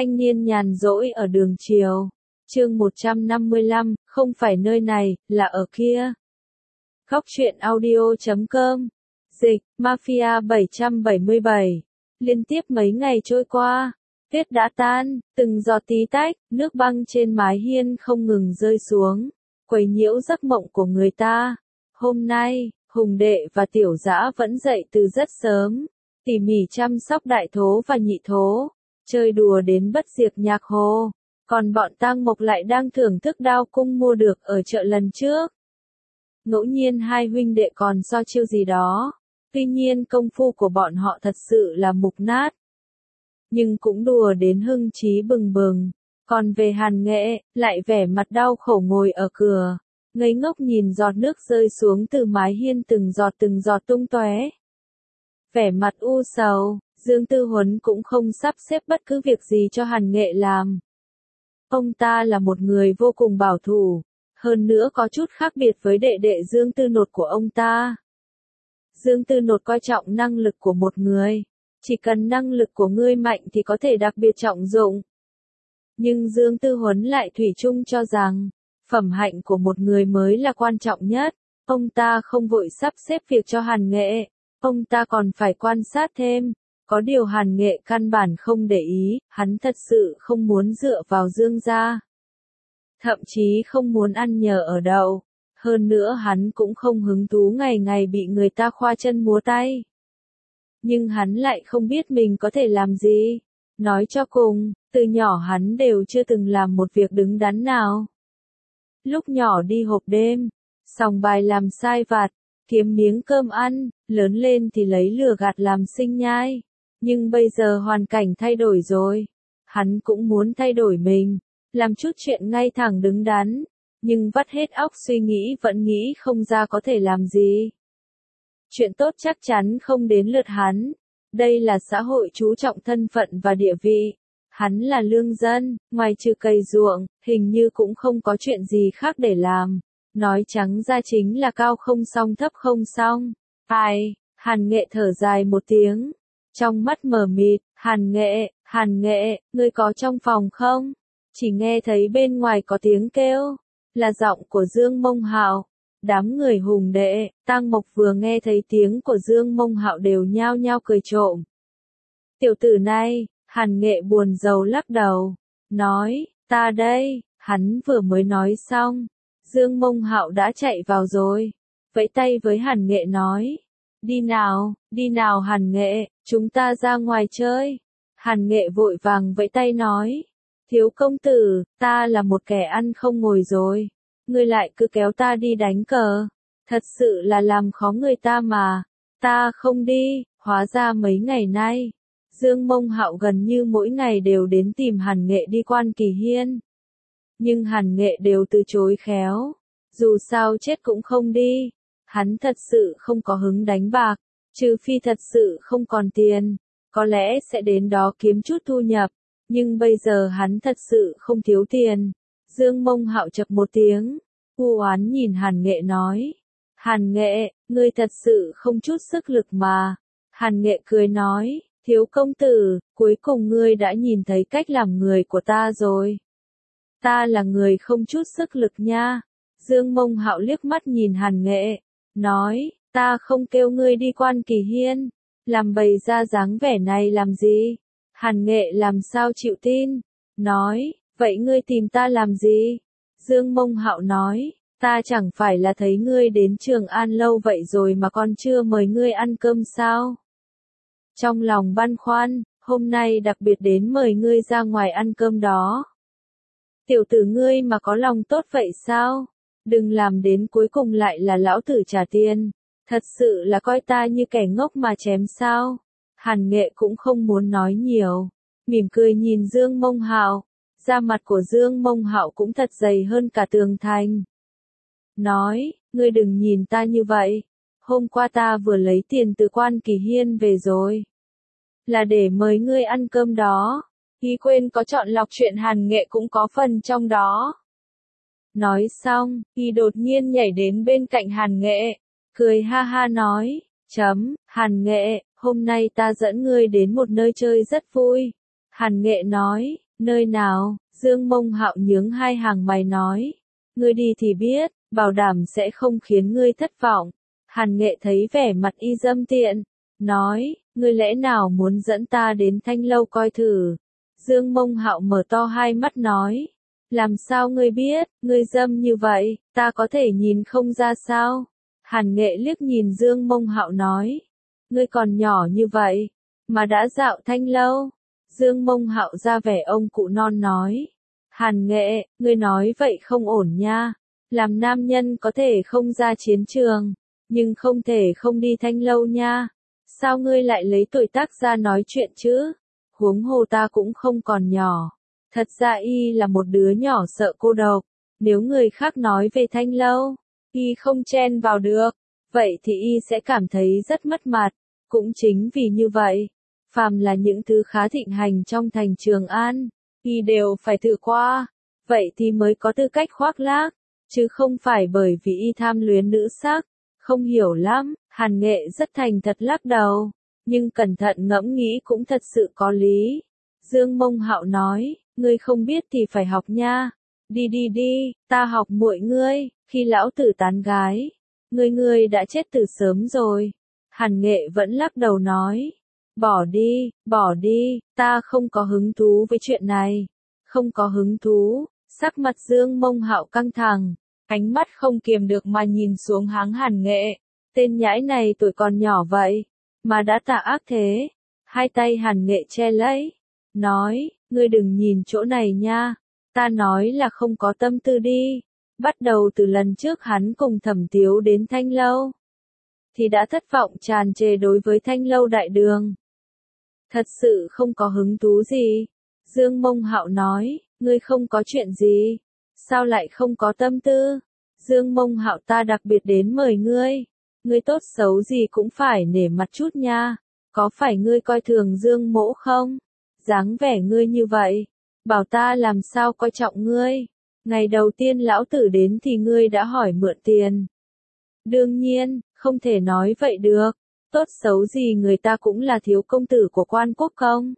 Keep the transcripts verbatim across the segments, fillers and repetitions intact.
Thanh niên nhàn rỗi ở đường chiều. Chương một trăm năm mươi lăm, không phải nơi này, là ở kia. Góc truyện audio chấm com. Dịch, Mafia bảy trăm bảy mươi bảy. Liên tiếp mấy ngày trôi qua, tuyết đã tan, từng giọt tí tách, nước băng trên mái hiên không ngừng rơi xuống, quấy nhiễu giấc mộng của người ta. Hôm nay, Hùng Đệ và Tiểu Dã vẫn dậy từ rất sớm, tỉ mỉ chăm sóc đại thố và nhị thố, chơi đùa đến bất diệt nhạc hồ. Còn bọn Tang Mộc lại đang thưởng thức đao cung mua được ở chợ lần trước. Ngẫu nhiên hai huynh đệ còn so chiêu gì đó, tuy nhiên công phu của bọn họ thật sự là mục nát. Nhưng cũng đùa đến hưng trí bừng bừng. Còn về Hàn Nghệ, lại vẻ mặt đau khổ ngồi ở cửa, ngây ngốc nhìn giọt nước rơi xuống từ mái hiên từng giọt từng giọt tung tóe. Vẻ mặt u sầu, Dương Tư Huấn cũng không sắp xếp bất cứ việc gì cho Hàn Nghệ làm. Ông ta là một người vô cùng bảo thủ, hơn nữa có chút khác biệt với đệ đệ Dương Tư Nột của ông ta. Dương Tư Nột coi trọng năng lực của một người, chỉ cần năng lực của ngươi mạnh thì có thể đặc biệt trọng dụng. Nhưng Dương Tư Huấn lại thủy chung cho rằng, phẩm hạnh của một người mới là quan trọng nhất. Ông ta không vội sắp xếp việc cho Hàn Nghệ, ông ta còn phải quan sát thêm. Có điều Hàn Nghệ căn bản không để ý, hắn thật sự không muốn dựa vào Dương gia. Thậm chí không muốn ăn nhờ ở đậu. Hơn nữa hắn cũng không hứng thú ngày ngày bị người ta khoa chân múa tay. Nhưng hắn lại không biết mình có thể làm gì. Nói cho cùng, từ nhỏ hắn đều chưa từng làm một việc đứng đắn nào. Lúc nhỏ đi hộp đêm, sòng bài làm sai vặt, kiếm miếng cơm ăn, lớn lên thì lấy lừa gạt làm sinh nhai. Nhưng bây giờ hoàn cảnh thay đổi rồi. Hắn cũng muốn thay đổi mình, làm chút chuyện ngay thẳng đứng đắn, nhưng vắt hết óc suy nghĩ vẫn nghĩ không ra có thể làm gì. Chuyện tốt chắc chắn không đến lượt hắn. Đây là xã hội chú trọng thân phận và địa vị. Hắn là lương dân, ngoài trừ cày ruộng, hình như cũng không có chuyện gì khác để làm. Nói trắng ra chính là cao không xong thấp không xong. Ai, Hàn Nghệ thở dài một tiếng. Trong mắt mờ mịt, Hàn Nghệ, Hàn Nghệ, ngươi có trong phòng không? Chỉ nghe thấy bên ngoài có tiếng kêu, là giọng của Dương Mông Hạo. Đám người Hùng Đệ, Tang Mộc vừa nghe thấy tiếng của Dương Mông Hạo đều nhao nhao cười trộm. Tiểu tử này, Hàn Nghệ buồn rầu lắc đầu, nói, ta đây. Hắn vừa mới nói xong, Dương Mông Hạo đã chạy vào rồi, vẫy tay với Hàn Nghệ nói, đi nào, đi nào Hàn Nghệ, chúng ta ra ngoài chơi. Hàn Nghệ vội vàng vẫy tay nói, thiếu công tử, ta là một kẻ ăn không ngồi rồi, ngươi lại cứ kéo ta đi đánh cờ, thật sự là làm khó người ta mà. Ta không đi. Hóa ra mấy ngày nay, Dương Mông Hạo gần như mỗi ngày đều đến tìm Hàn Nghệ đi Quan Kỳ Hiên. Nhưng Hàn Nghệ đều từ chối khéo, dù sao chết cũng không đi. Hắn thật sự không có hứng đánh bạc, trừ phi thật sự không còn tiền, có lẽ sẽ đến đó kiếm chút thu nhập, nhưng bây giờ hắn thật sự không thiếu tiền. Dương Mông Hạo chập một tiếng, u oán nhìn Hàn Nghệ nói, Hàn Nghệ, ngươi thật sự không chút sức lực mà. Hàn Nghệ cười nói, thiếu công tử, cuối cùng ngươi đã nhìn thấy cách làm người của ta rồi. Ta là người không chút sức lực nha. Dương Mông Hạo liếc mắt nhìn Hàn Nghệ, nói, ta không kêu ngươi đi Quan Kỳ Hiên, làm bày ra dáng vẻ này làm gì? Hàn Nghệ làm sao chịu tin, nói, vậy ngươi tìm ta làm gì? Dương Mông Hạo nói, ta chẳng phải là thấy ngươi đến Trường An lâu vậy rồi mà còn chưa mời ngươi ăn cơm sao? Trong lòng băn khoăn, hôm nay đặc biệt đến mời ngươi ra ngoài ăn cơm đó. Tiểu tử ngươi mà có lòng tốt vậy sao? Đừng làm đến cuối cùng lại là lão tử trả tiền. Thật sự là coi ta như kẻ ngốc mà chém sao? Hàn Nghệ cũng không muốn nói nhiều, mỉm cười nhìn Dương Mông Hạo. Da mặt của Dương Mông Hạo cũng thật dày hơn cả tường thành. Nói, ngươi đừng nhìn ta như vậy. Hôm qua ta vừa lấy tiền từ Quan Kỳ Hiên về rồi. Là để mời ngươi ăn cơm đó. Y quên có chọn lọc chuyện Hàn Nghệ cũng có phần trong đó. Nói xong, Y đột nhiên nhảy đến bên cạnh Hàn Nghệ, cười ha ha nói, chấm, Hàn Nghệ, hôm nay ta dẫn ngươi đến một nơi chơi rất vui. Hàn Nghệ nói, Nơi nào? Dương Mông Hạo nhướng hai hàng mày nói. Ngươi đi thì biết, bảo đảm sẽ không khiến ngươi thất vọng. Hàn Nghệ thấy vẻ mặt y dâm tiện, nói, ngươi lẽ nào muốn dẫn ta đến Thanh Lâu coi thử? Dương Mông Hạo mở to hai mắt nói, làm sao ngươi biết, ngươi dâm như vậy, ta có thể nhìn không ra sao? Hàn Nghệ liếc nhìn Dương Mông Hạo nói, ngươi còn nhỏ như vậy, mà đã dạo Thanh Lâu. Dương Mông Hạo ra vẻ ông cụ non nói, Hàn Nghệ, ngươi nói vậy không ổn nha, làm nam nhân có thể không ra chiến trường, nhưng không thể không đi Thanh Lâu nha. Sao ngươi lại lấy tuổi tác ra nói chuyện chứ? Huống hồ ta cũng không còn nhỏ. Thật ra y là một đứa nhỏ sợ cô độc. Nếu người khác nói về Thanh Lâu, y không chen vào được, vậy thì y sẽ cảm thấy rất mất mặt. Cũng chính vì như vậy, phàm là những thứ khá thịnh hành trong thành Trường An, y đều phải thử qua. Vậy thì mới có tư cách khoác lác, chứ không phải bởi vì y tham luyến nữ sắc. Không hiểu lắm, Hàn Nghệ rất thành thật lắc đầu, nhưng cẩn thận ngẫm nghĩ cũng thật sự có lý. Dương Mông Hạo nói, ngươi không biết thì phải học nha. Đi đi đi, ta học muội ngươi, khi lão tử tán gái. Ngươi ngươi đã chết từ sớm rồi. Hàn Nghệ vẫn lắc đầu nói, bỏ đi, bỏ đi, ta không có hứng thú với chuyện này. Không có hứng thú, sắc mặt Dương Mông Hạo căng thẳng. Ánh mắt không kiềm được mà nhìn xuống háng Hàn Nghệ. Tên nhãi này tuổi còn nhỏ vậy, mà đã tà ác thế. Hai tay Hàn Nghệ che lấy, nói, ngươi đừng nhìn chỗ này nha. Ta nói là không có tâm tư đi. Bắt đầu từ lần trước hắn cùng Thẩm Tiếu đến Thanh Lâu, thì đã thất vọng tràn trề đối với Thanh Lâu đại đường. Thật sự không có hứng thú gì. Dương Mông Hạo nói, ngươi không có chuyện gì. Sao lại không có tâm tư? Dương Mông Hạo ta đặc biệt đến mời ngươi. Ngươi tốt xấu gì cũng phải nể mặt chút nha. Có phải ngươi coi thường Dương Mỗ không? Dáng vẻ ngươi như vậy, bảo ta làm sao coi trọng ngươi. Ngày đầu tiên lão tử đến thì ngươi đã hỏi mượn tiền. Đương nhiên, không thể nói vậy được. Tốt xấu gì người ta cũng là thiếu công tử của Quan Quốc công.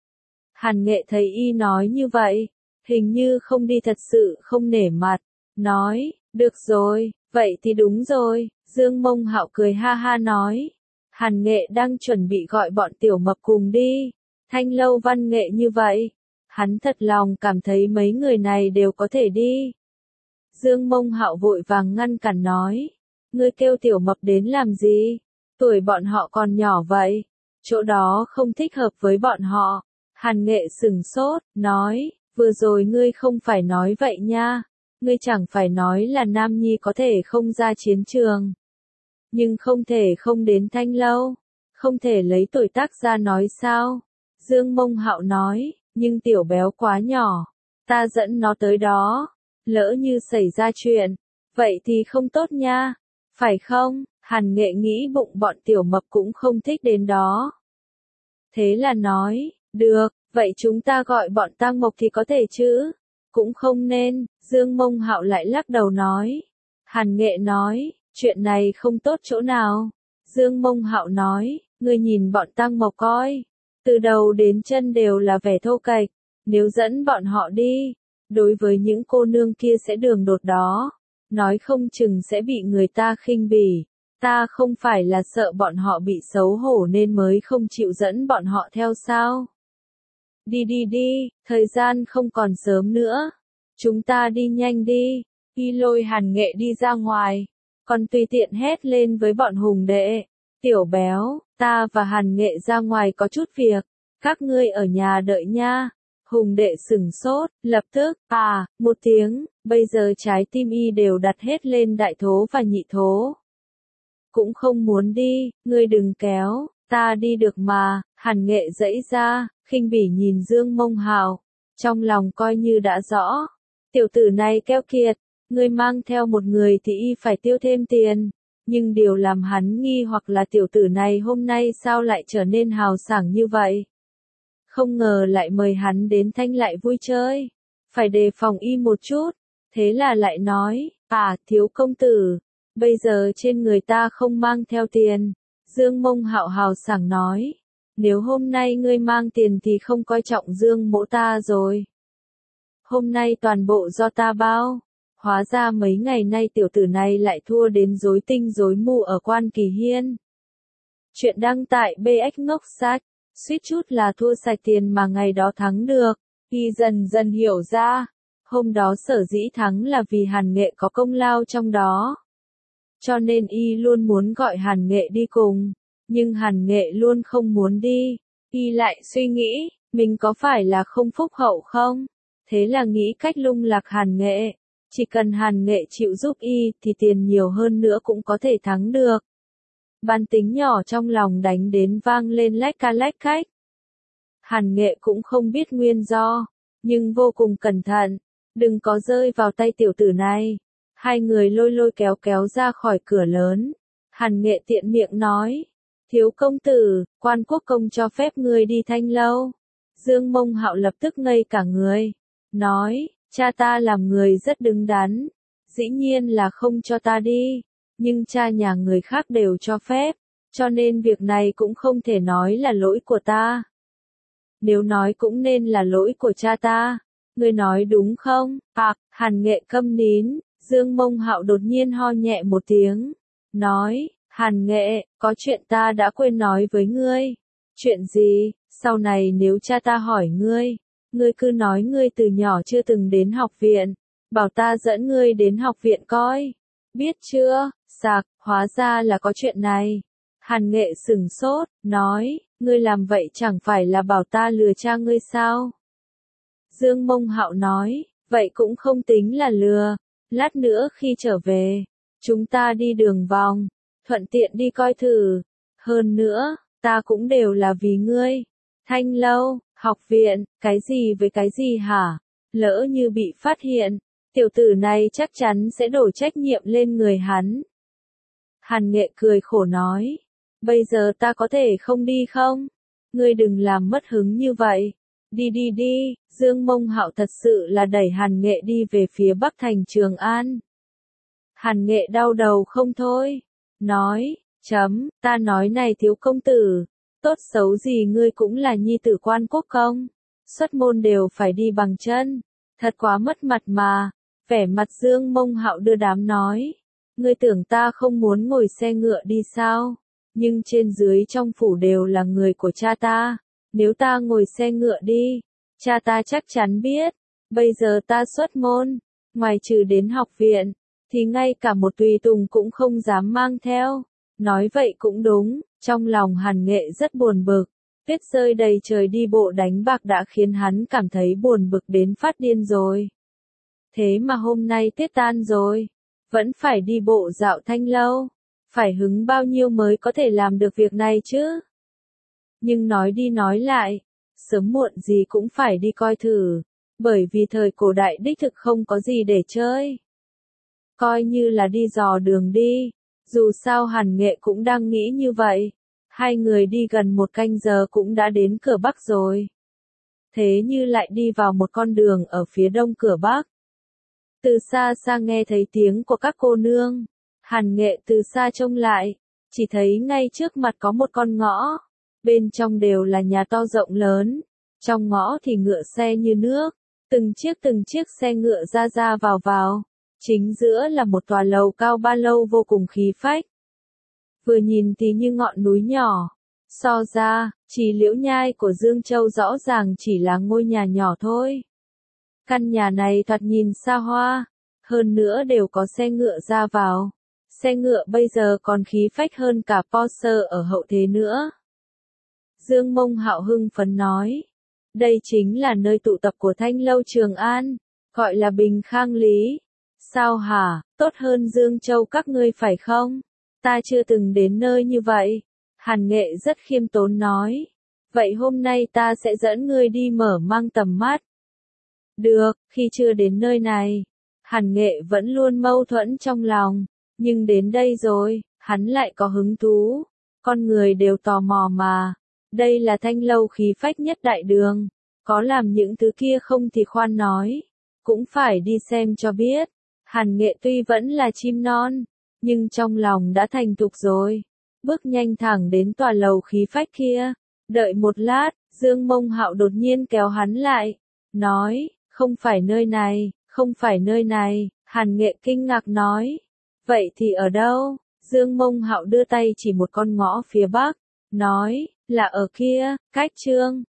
Hàn Nghệ thấy y nói như vậy, hình như không đi thật sự không nể mặt, nói, được rồi, vậy thì đúng rồi. Dương Mông Hạo cười ha ha nói, Hàn Nghệ đang chuẩn bị gọi bọn tiểu mập cùng đi. Thanh Lâu văn nghệ như vậy, hắn thật lòng cảm thấy mấy người này đều có thể đi. Dương Mông Hạo vội vàng ngăn cản nói, ngươi kêu tiểu mập đến làm gì? Tuổi bọn họ còn nhỏ vậy, chỗ đó không thích hợp với bọn họ. Hàn Nghệ sừng sốt, nói, vừa rồi ngươi không phải nói vậy nha. Ngươi chẳng phải nói là nam nhi có thể không ra chiến trường, nhưng không thể không đến Thanh Lâu, không thể lấy tuổi tác ra nói sao? Dương Mông Hạo nói, nhưng tiểu béo quá nhỏ, ta dẫn nó tới đó, lỡ như xảy ra chuyện, vậy thì không tốt nha, phải không? Hàn Nghệ nghĩ bụng bọn tiểu mập cũng không thích đến đó. Thế là nói, được, vậy chúng ta gọi bọn tang mộc thì có thể chứ? Cũng không nên. Dương Mông Hạo lại lắc đầu nói. Hàn Nghệ nói, chuyện này không tốt chỗ nào. Dương Mông Hạo nói, ngươi nhìn bọn tang mộc coi, từ đầu đến chân đều là vẻ thô kệch, nếu dẫn bọn họ đi, đối với những cô nương kia sẽ đường đột đó, nói không chừng sẽ bị người ta khinh bỉ. Ta không phải là sợ bọn họ bị xấu hổ nên mới không chịu dẫn bọn họ theo sao? Đi đi đi, thời gian không còn sớm nữa. Chúng ta đi nhanh đi. Y lôi Hàn Nghệ đi ra ngoài, còn tùy tiện hét lên với bọn hùng đệ. Tiểu béo, ta và Hàn Nghệ ra ngoài có chút việc, các ngươi ở nhà đợi nha. Hùng đệ sửng sốt, lập tức, à, một tiếng, bây giờ trái tim y đều đặt hết lên đại thố và nhị thố. Cũng không muốn đi, ngươi đừng kéo, ta đi được mà. Hàn Nghệ giãy ra, khinh bỉ nhìn Dương Mông Hạo, trong lòng coi như đã rõ. Tiểu tử này keo kiệt, ngươi mang theo một người thì y phải tiêu thêm tiền. Nhưng điều làm hắn nghi hoặc là tiểu tử này hôm nay sao lại trở nên hào sảng như vậy. Không ngờ lại mời hắn đến Thanh lại vui chơi. Phải đề phòng y một chút. Thế là lại nói, à, thiếu công tử, bây giờ trên người ta không mang theo tiền. Dương Mông Hạo hào sảng nói, nếu hôm nay ngươi mang tiền thì không coi trọng Dương Mỗ ta rồi. hôm nay toàn bộ do ta bao. Hóa ra mấy ngày nay tiểu tử này lại thua đến rối tinh rối mù ở Quan Kỳ Hiên. Chuyện đăng tại bê ếch Ngốc Sách, suýt chút là thua sạch tiền mà ngày đó thắng được. Y dần dần hiểu ra, hôm đó sở dĩ thắng là vì Hàn Nghệ có công lao trong đó. Cho nên Y luôn muốn gọi Hàn Nghệ đi cùng, nhưng Hàn Nghệ luôn không muốn đi. Y lại suy nghĩ, mình có phải là không phúc hậu không? Thế là nghĩ cách lung lạc Hàn Nghệ. Chỉ cần Hàn Nghệ chịu giúp Y thì tiền nhiều hơn nữa cũng có thể thắng được. Bản tính nhỏ trong lòng đánh đến vang lên lách ca lách cách. Hàn Nghệ cũng không biết nguyên do, nhưng vô cùng cẩn thận, đừng có rơi vào tay tiểu tử này. Hai người lôi lôi kéo kéo ra khỏi cửa lớn. Hàn Nghệ tiện miệng nói, thiếu công tử, Quan Quốc công cho phép ngươi đi Thanh Lâu. Dương Mông Hạo lập tức ngây cả người, nói, cha ta làm người rất đứng đắn, dĩ nhiên là không cho ta đi, nhưng cha nhà người khác đều cho phép, cho nên việc này cũng không thể nói là lỗi của ta. Nếu nói cũng nên là lỗi của cha ta, ngươi nói đúng không? À, Hàn Nghệ câm nín, Dương Mông Hạo đột nhiên ho nhẹ một tiếng, nói, Hàn Nghệ, có chuyện ta đã quên nói với ngươi. Chuyện gì? Sau này nếu cha ta hỏi ngươi, ngươi cứ nói ngươi từ nhỏ chưa từng đến học viện, bảo ta dẫn ngươi đến học viện coi. Biết chưa? Sạc, hóa ra là có chuyện này. Hàn Nghệ sửng sốt, nói, ngươi làm vậy chẳng phải là bảo ta lừa cha ngươi sao? Dương Mông Hạo nói, vậy cũng không tính là lừa, lát nữa khi trở về, chúng ta đi đường vòng, thuận tiện đi coi thử. Hơn nữa, ta cũng đều là vì ngươi. Thanh Lâu, học viện, cái gì với cái gì hả? Lỡ như bị phát hiện, tiểu tử này chắc chắn sẽ đổ trách nhiệm lên người hắn. Hàn Nghệ cười khổ nói, bây giờ ta có thể không đi không? Ngươi đừng làm mất hứng như vậy. Đi đi đi, Dương Mông Hạo thật sự là đẩy Hàn Nghệ đi về phía Bắc thành Trường An. Hàn Nghệ đau đầu không thôi, nói, chấm, ta nói này thiếu công tử, tốt xấu gì ngươi cũng là nhi tử Quan Quốc công, xuất môn đều phải đi bằng chân, thật quá mất mặt mà. Vẻ mặt Dương Mông Hạo đưa đám nói, ngươi tưởng ta không muốn ngồi xe ngựa đi sao? Nhưng trên dưới trong phủ đều là người của cha ta, nếu ta ngồi xe ngựa đi, cha ta chắc chắn biết, bây giờ ta xuất môn, ngoài trừ đến học viện, thì ngay cả một tùy tùng cũng không dám mang theo. Nói vậy cũng đúng, trong lòng Hàn Nghệ rất buồn bực, tuyết rơi đầy trời đi bộ đánh bạc đã khiến hắn cảm thấy buồn bực đến phát điên rồi. Thế mà hôm nay tuyết tan rồi, vẫn phải đi bộ dạo Thanh Lâu, phải hứng bao nhiêu mới có thể làm được việc này chứ? Nhưng nói đi nói lại, sớm muộn gì cũng phải đi coi thử, bởi vì thời cổ đại đích thực không có gì để chơi. Coi như là đi dò đường đi, dù sao Hàn Nghệ cũng đang nghĩ như vậy. Hai người đi gần một canh giờ cũng đã đến cửa Bắc rồi. Thế như lại đi vào một con đường ở phía đông cửa Bắc. Từ xa xa nghe thấy tiếng của các cô nương. Hàn Nghệ từ xa trông lại, chỉ thấy ngay trước mặt có một con ngõ. Bên trong đều là nhà to rộng lớn. Trong ngõ thì ngựa xe như nước. Từng chiếc từng chiếc xe ngựa ra ra vào vào. Chính giữa là một tòa lầu cao ba lâu vô cùng khí phách. Vừa nhìn thì như ngọn núi nhỏ. So ra, Trì Liễu Nhai của Dương Châu rõ ràng chỉ là ngôi nhà nhỏ thôi. Căn nhà này thoạt nhìn xa hoa, hơn nữa đều có xe ngựa ra vào. Xe ngựa bây giờ còn khí phách hơn cả Porsche ở hậu thế nữa. Dương Mông Hạo hưng phấn nói, đây chính là nơi tụ tập của Thanh Lâu Trường An, gọi là Bình Khang Lý. Sao hả, tốt hơn Dương Châu các ngươi phải không? Ta chưa từng đến nơi như vậy. Hàn Nghệ rất khiêm tốn nói. Vậy hôm nay ta sẽ dẫn ngươi đi mở mang tầm mắt. Được, khi chưa đến nơi này, Hàn Nghệ vẫn luôn mâu thuẫn trong lòng. Nhưng đến đây rồi, hắn lại có hứng thú. Con người đều tò mò mà. Đây là Thanh Lâu khí phách nhất đại đường. Có làm những thứ kia không thì khoan nói. Cũng phải đi xem cho biết. Hàn Nghệ tuy vẫn là chim non, nhưng trong lòng đã thành thục rồi. Bước nhanh thẳng đến tòa lầu khí phách kia. Đợi một lát, Dương Mông Hạo đột nhiên kéo hắn lại. Nói, không phải nơi này, không phải nơi này, Hàn Nghệ kinh ngạc nói. Vậy thì ở đâu? Dương Mông Hạo đưa tay chỉ một con ngõ phía bắc, nói, là ở kia, cách Trương